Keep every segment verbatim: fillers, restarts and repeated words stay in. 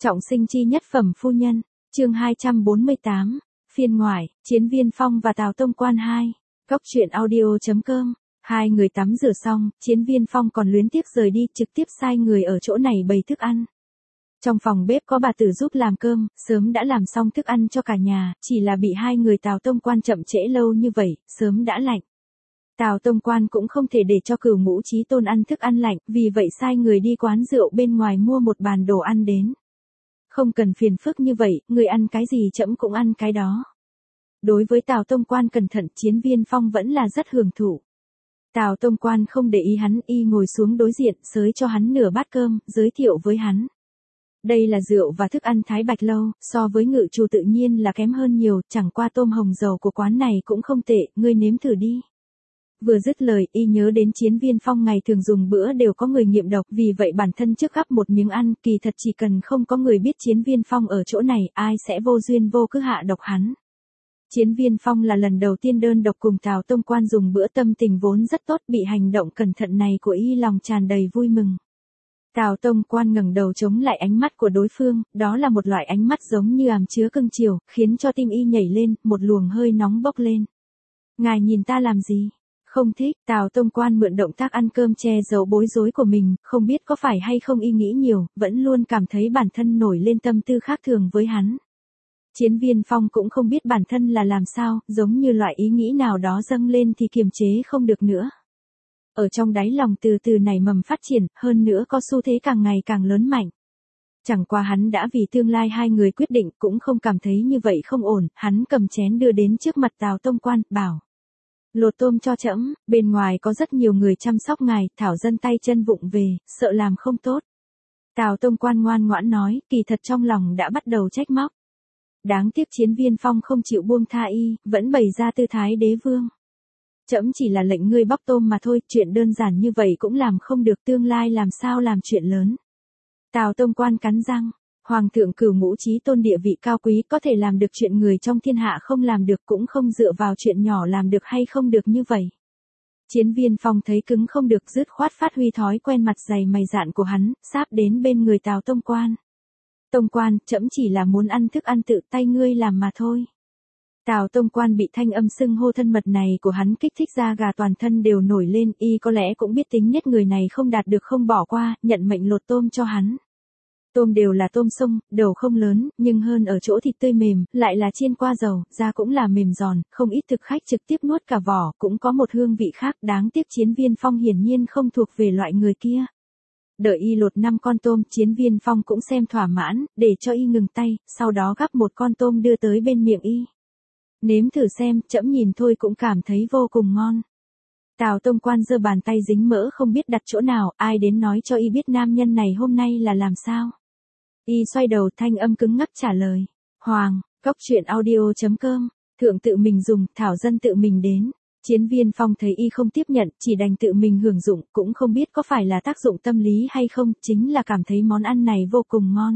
Trọng sinh chi nhất phẩm phu nhân, chương hai trăm bốn mươi tám, phiên ngoại, Chiến Viên Phong và Tào Tông Quan hai, Cốc truyện audio chấm com. Hai người tắm rửa xong, Chiến Viên Phong còn luyến tiếc rời đi, trực tiếp sai người ở chỗ này bày thức ăn. Trong phòng bếp có bà tử giúp làm cơm, sớm đã làm xong thức ăn cho cả nhà, chỉ là bị hai người Tào Tông Quan chậm trễ lâu như vậy, sớm đã lạnh. Tào Tông Quan cũng không thể để cho Cửu Ngũ Chí Tôn ăn thức ăn lạnh, vì vậy sai người đi quán rượu bên ngoài mua một bàn đồ ăn đến. Không cần phiền phức như vậy, người ăn cái gì trẫm cũng ăn cái đó. Đối với Tào Tông Quan cẩn thận, Chiến Viên Phong vẫn là rất hưởng thụ. Tào Tông Quan không để ý hắn, y ngồi xuống đối diện, xới cho hắn nửa bát cơm, giới thiệu với hắn. Đây là rượu và thức ăn Thái Bạch Lâu, so với Ngự Trù tự nhiên là kém hơn nhiều, chẳng qua tôm hồng dầu của quán này cũng không tệ, ngươi nếm thử đi. Vừa dứt lời, y nhớ đến Chiến Viên Phong ngày thường dùng bữa đều có người nghiệm độc, vì vậy bản thân trước gắp một miếng ăn, kỳ thật chỉ cần không có người biết Chiến Viên Phong ở chỗ này, ai sẽ vô duyên vô cớ hạ độc hắn. Chiến Viên Phong là lần đầu tiên đơn độc cùng Tào Tông Quan dùng bữa, tâm tình vốn rất tốt, bị hành động cẩn thận này của y lòng tràn đầy vui mừng. Tào Tông Quan ngẩng đầu chống lại ánh mắt của đối phương, đó là một loại ánh mắt giống như àm chứa cưng chiều, khiến cho tim y nhảy lên, một luồng hơi nóng bốc lên. Ngài nhìn ta làm gì? Không thích. Tào Tông Quan mượn động tác ăn cơm che giấu bối rối của mình, không biết có phải hay không y nghĩ nhiều, vẫn luôn cảm thấy bản thân nổi lên tâm tư khác thường với hắn. Chiến Viên Phong cũng không biết bản thân là làm sao, giống như loại ý nghĩ nào đó dâng lên thì kiềm chế không được nữa. Ở trong đáy lòng từ từ nảy mầm phát triển, hơn nữa có xu thế càng ngày càng lớn mạnh. Chẳng qua hắn đã vì tương lai hai người quyết định, cũng không cảm thấy như vậy không ổn, hắn cầm chén đưa đến trước mặt Tào Tông Quan, bảo. Lột tôm cho trẫm, bên ngoài có rất nhiều người chăm sóc ngài, thảo dân tay chân vụng về, sợ làm không tốt. Tào Tông Quan ngoan ngoãn nói, kỳ thật trong lòng đã bắt đầu trách móc. Đáng tiếc Chiến Viên Phong không chịu buông tha y, vẫn bày ra tư thái đế vương. Trẫm chỉ là lệnh ngươi bóc tôm mà thôi, chuyện đơn giản như vậy cũng làm không được, tương lai làm sao làm chuyện lớn. Tào Tông Quan cắn răng, Hoàng thượng Cửu Ngũ Chí Tôn địa vị cao quý, có thể làm được chuyện người trong thiên hạ không làm được, cũng không dựa vào chuyện nhỏ làm được hay không được như vậy. Chiến Viên Phong thấy cứng không được, dứt khoát phát huy thói quen mặt dày mày dạn của hắn, sáp đến bên người Tào Tông Quan. Tông Quan, trẫm chỉ là muốn ăn thức ăn tự tay ngươi làm mà thôi. Tào Tông Quan bị thanh âm xưng hô thân mật này của hắn kích thích, da gà toàn thân đều nổi lên, y có lẽ cũng biết tính nhất người này không đạt được không bỏ qua, nhận mệnh lột tôm cho hắn. Tôm đều là tôm sông, đầu không lớn, nhưng hơn ở chỗ thịt tươi mềm, lại là chiên qua dầu, da cũng là mềm giòn, không ít thực khách trực tiếp nuốt cả vỏ, cũng có một hương vị khác, đáng tiếc Chiến Viên Phong hiển nhiên không thuộc về loại người kia. Đợi y lột năm con tôm, Chiến Viên Phong cũng xem thỏa mãn, để cho y ngừng tay, sau đó gắp một con tôm đưa tới bên miệng y. Nếm thử xem, trẫm nhìn thôi cũng cảm thấy vô cùng ngon. Tào Tông Quan giơ bàn tay dính mỡ không biết đặt chỗ nào, ai đến nói cho y biết nam nhân này hôm nay là làm sao. Y xoay đầu, thanh âm cứng ngắc trả lời. Hoàng, Cốc truyện audio chấm com, thượng tự mình dùng, thảo dân tự mình đến. Chiến Viên Phong thấy y không tiếp nhận, chỉ đành tự mình hưởng dụng, cũng không biết có phải là tác dụng tâm lý hay không, chính là cảm thấy món ăn này vô cùng ngon.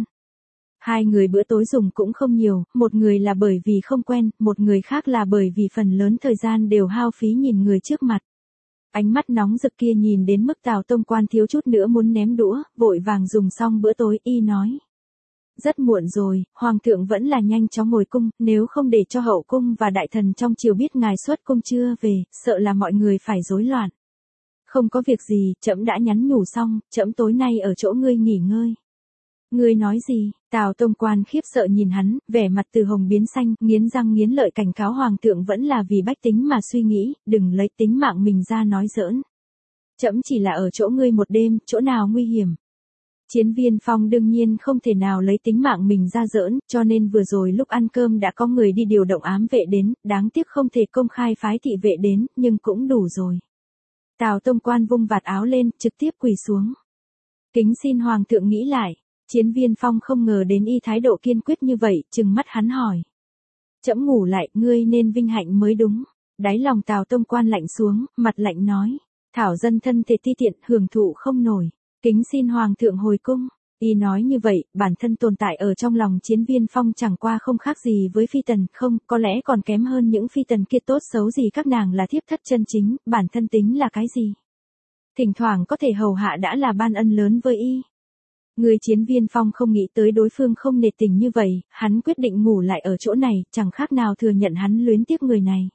Hai người bữa tối dùng cũng không nhiều, một người là bởi vì không quen, một người khác là bởi vì phần lớn thời gian đều hao phí nhìn người trước mặt. Ánh mắt nóng rực kia nhìn đến mức Tào Tông Quan thiếu chút nữa muốn ném đũa, vội vàng dùng xong bữa tối, y nói. Rất muộn rồi, Hoàng thượng vẫn là nhanh chóng ngồi cung, nếu không để cho hậu cung và đại thần trong triều biết ngài xuất cung chưa về, sợ là mọi người phải rối loạn. Không có việc gì, trẫm đã nhắn nhủ xong, trẫm tối nay ở chỗ ngươi nghỉ ngơi. Ngươi nói gì? Tào Tông Quan khiếp sợ nhìn hắn, vẻ mặt từ hồng biến xanh, nghiến răng nghiến lợi cảnh cáo Hoàng thượng vẫn là vì bách tính mà suy nghĩ, đừng lấy tính mạng mình ra nói giỡn. Trẫm chỉ là ở chỗ ngươi một đêm, chỗ nào nguy hiểm. Chiến Viên Phong đương nhiên không thể nào lấy tính mạng mình ra giỡn, cho nên vừa rồi lúc ăn cơm đã có người đi điều động ám vệ đến, đáng tiếc không thể công khai phái thị vệ đến, nhưng cũng đủ rồi. Tào Tông Quan vung vạt áo lên, trực tiếp quỳ xuống. Kính xin Hoàng thượng nghĩ lại. Chiến Viên Phong không ngờ đến y thái độ kiên quyết như vậy, trừng mắt hắn hỏi. Trẫm ngủ lại, ngươi nên vinh hạnh mới đúng. Đáy lòng Tào Tông Quan lạnh xuống, mặt lạnh nói. Thảo dân thân thể ti tiện, hưởng thụ không nổi. Kính xin Hoàng thượng hồi cung. Y nói như vậy, bản thân tồn tại ở trong lòng Chiến Viên Phong chẳng qua không khác gì với phi tần, không, có lẽ còn kém hơn những phi tần kia, tốt xấu gì các nàng là thiếp thất chân chính, bản thân tính là cái gì. Thỉnh thoảng có thể hầu hạ đã là ban ân lớn với y. Người Chiến Viên Phong không nghĩ tới đối phương không nể tình như vậy, hắn quyết định ngủ lại ở chỗ này, chẳng khác nào thừa nhận hắn luyến tiếc người này.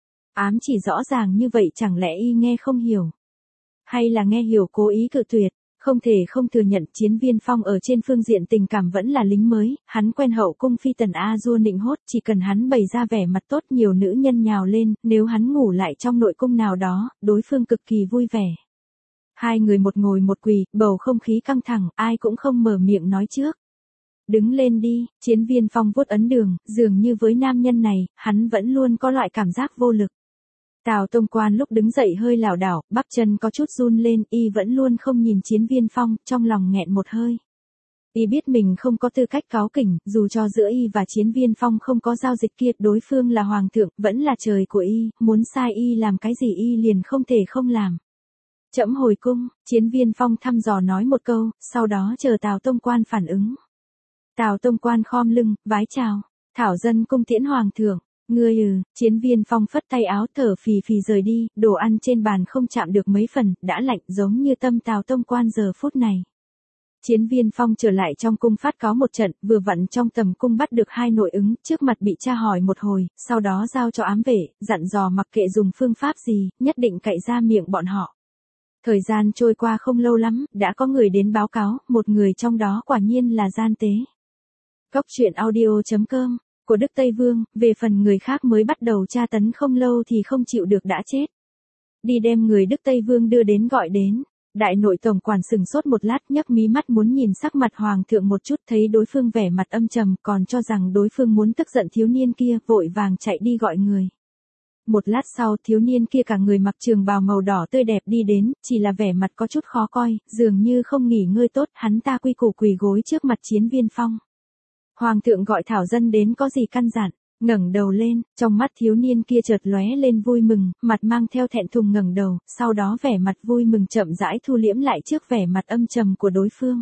Ám chỉ rõ ràng như vậy chẳng lẽ y nghe không hiểu? Hay là nghe hiểu cố ý cự tuyệt? Không thể không thừa nhận Chiến Viên Phong ở trên phương diện tình cảm vẫn là lính mới, hắn quen hậu cung phi tần A Du nịnh hót, chỉ cần hắn bày ra vẻ mặt tốt nhiều nữ nhân nhào lên, nếu hắn ngủ lại trong nội cung nào đó, đối phương cực kỳ vui vẻ. Hai người một ngồi một quỳ, bầu không khí căng thẳng, ai cũng không mở miệng nói trước. Đứng lên đi, Chiến Viên Phong vuốt ấn đường, dường như với nam nhân này, hắn vẫn luôn có loại cảm giác vô lực. Tào Tông Quan lúc đứng dậy hơi lảo đảo, bắp chân có chút run lên, y vẫn luôn không nhìn Chiến Viên Phong, trong lòng nghẹn một hơi. Y biết mình không có tư cách cáu kỉnh, dù cho giữa y và Chiến Viên Phong không có giao dịch kia, đối phương là hoàng thượng, vẫn là trời của y, muốn sai y làm cái gì y liền không thể không làm. Trẫm hồi cung, Chiến Viên Phong thăm dò nói một câu, sau đó chờ Tào Tông Quan phản ứng. Tào Tông Quan khom lưng, vái chào, thảo dân cung tiễn hoàng thượng. Ngươi ừ, Chiến Viên Phong phất tay áo thở phì phì rời đi, đồ ăn trên bàn không chạm được mấy phần, đã lạnh giống như tâm Tào Tông Quan giờ phút này. Chiến Viên Phong trở lại trong cung phát cáo một trận, vừa vặn trong tầm cung bắt được hai nội ứng, trước mặt bị tra hỏi một hồi, sau đó giao cho ám vệ, dặn dò mặc kệ dùng phương pháp gì, nhất định cậy ra miệng bọn họ. Thời gian trôi qua không lâu lắm, đã có người đến báo cáo, một người trong đó quả nhiên là gian tế. Cốc truyện audio chấm com của Đức Tây Vương, về phần người khác mới bắt đầu tra tấn không lâu thì không chịu được đã chết. Đi đem người Đức Tây Vương đưa đến gọi đến. Đại nội tổng quản sừng sốt một lát nhấc mí mắt muốn nhìn sắc mặt hoàng thượng một chút, thấy đối phương vẻ mặt âm trầm, còn cho rằng đối phương muốn tức giận thiếu niên kia, vội vàng chạy đi gọi người. Một lát sau thiếu niên kia cả người mặc trường bào màu đỏ tươi đẹp đi đến, chỉ là vẻ mặt có chút khó coi, dường như không nghỉ ngơi tốt, hắn ta quy củ quỳ gối trước mặt Chiến Viên Phong. Hoàng thượng gọi thảo dân đến có gì căn dặn, ngẩng đầu lên, trong mắt thiếu niên kia chợt lóe lên vui mừng, mặt mang theo thẹn thùng ngẩng đầu, sau đó vẻ mặt vui mừng chậm rãi thu liễm lại trước vẻ mặt âm trầm của đối phương.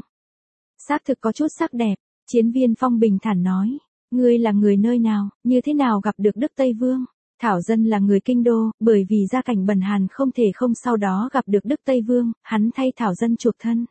Xác thực có chút sắc đẹp, Chiến Viên Phong bình thản nói, ngươi là người nơi nào, như thế nào gặp được Đức Tây Vương? Thảo dân là người kinh đô, bởi vì gia cảnh bần hàn không thể không sau đó gặp được Đức Tây Vương, hắn thay thảo dân chuộc thân.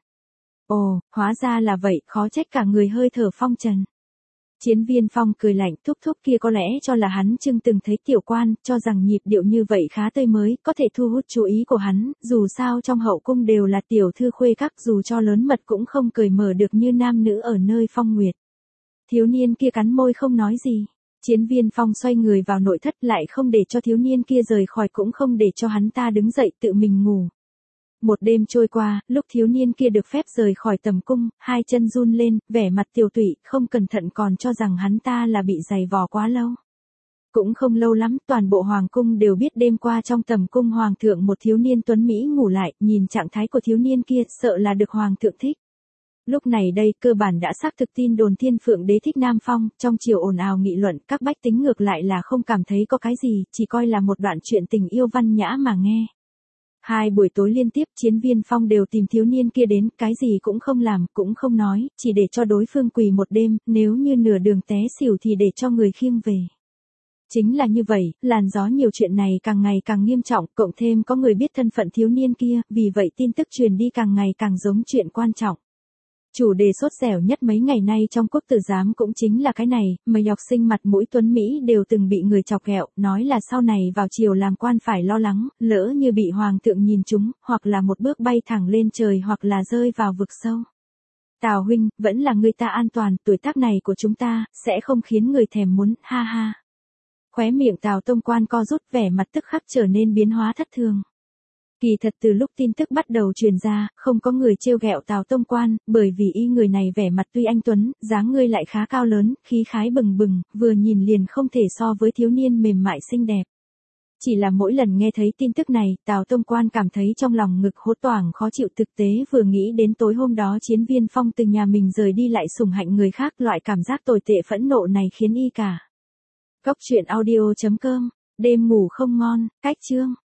Ồ, hóa ra là vậy, khó trách cả người hơi thở phong trần. Chiến Viên Phong cười lạnh, thúc thúc kia có lẽ cho là hắn chưng từng thấy tiểu quan, cho rằng nhịp điệu như vậy khá tươi mới, có thể thu hút chú ý của hắn, dù sao trong hậu cung đều là tiểu thư khuê các, dù cho lớn mật cũng không cởi mở được như nam nữ ở nơi phong nguyệt. Thiếu niên kia cắn môi không nói gì. Chiến Viên Phong xoay người vào nội thất lại không để cho thiếu niên kia rời khỏi cũng không để cho hắn ta đứng dậy tự mình ngủ. Một đêm trôi qua, lúc thiếu niên kia được phép rời khỏi tầm cung, hai chân run lên, vẻ mặt tiều tụy, không cẩn thận còn cho rằng hắn ta là bị giày vò quá lâu. Cũng không lâu lắm, toàn bộ hoàng cung đều biết đêm qua trong tầm cung hoàng thượng một thiếu niên tuấn Mỹ ngủ lại, nhìn trạng thái của thiếu niên kia, sợ là được hoàng thượng thích. Lúc này đây, cơ bản đã xác thực tin đồn Thiên Phượng Đế thích Nam Phong, trong triều ồn ào nghị luận, các bách tính ngược lại là không cảm thấy có cái gì, chỉ coi là một đoạn chuyện tình yêu văn nhã mà nghe. Hai buổi tối liên tiếp Chiến Viên Phong đều tìm thiếu niên kia đến, cái gì cũng không làm, cũng không nói, chỉ để cho đối phương quỳ một đêm, nếu như nửa đường té xỉu thì để cho người khiêng về. Chính là như vậy, làn gió nhiều chuyện này càng ngày càng nghiêm trọng, cộng thêm có người biết thân phận thiếu niên kia, vì vậy tin tức truyền đi càng ngày càng giống chuyện quan trọng. Chủ đề sốt dẻo nhất mấy ngày nay trong quốc tử giám cũng chính là cái này, mấy học sinh mặt mũi tuấn Mỹ đều từng bị người chọc ghẹo, nói là sau này vào triều làm quan phải lo lắng, lỡ như bị hoàng thượng nhìn trúng, hoặc là một bước bay thẳng lên trời hoặc là rơi vào vực sâu. Tào huynh, vẫn là người ta an toàn, tuổi tác này của chúng ta, sẽ không khiến người thèm muốn, ha ha. Khóe miệng Tào Tông Quan co rút, vẻ mặt tức khắc trở nên biến hóa thất thường. Kỳ thật từ lúc tin tức bắt đầu truyền ra, không có người trêu ghẹo Tào Tông Quan, bởi vì y người này vẻ mặt tuy anh tuấn, dáng người lại khá cao lớn, khí khái bừng bừng, vừa nhìn liền không thể so với thiếu niên mềm mại xinh đẹp. Chỉ là mỗi lần nghe thấy tin tức này, Tào Tông Quan cảm thấy trong lòng ngực hốt toảng khó chịu, thực tế vừa nghĩ đến tối hôm đó Chiến Viên Phong từ nhà mình rời đi lại sủng hạnh người khác, loại cảm giác tồi tệ phẫn nộ này khiến y cả. Cốc truyện audio chấm com, đêm ngủ không ngon, cách chương.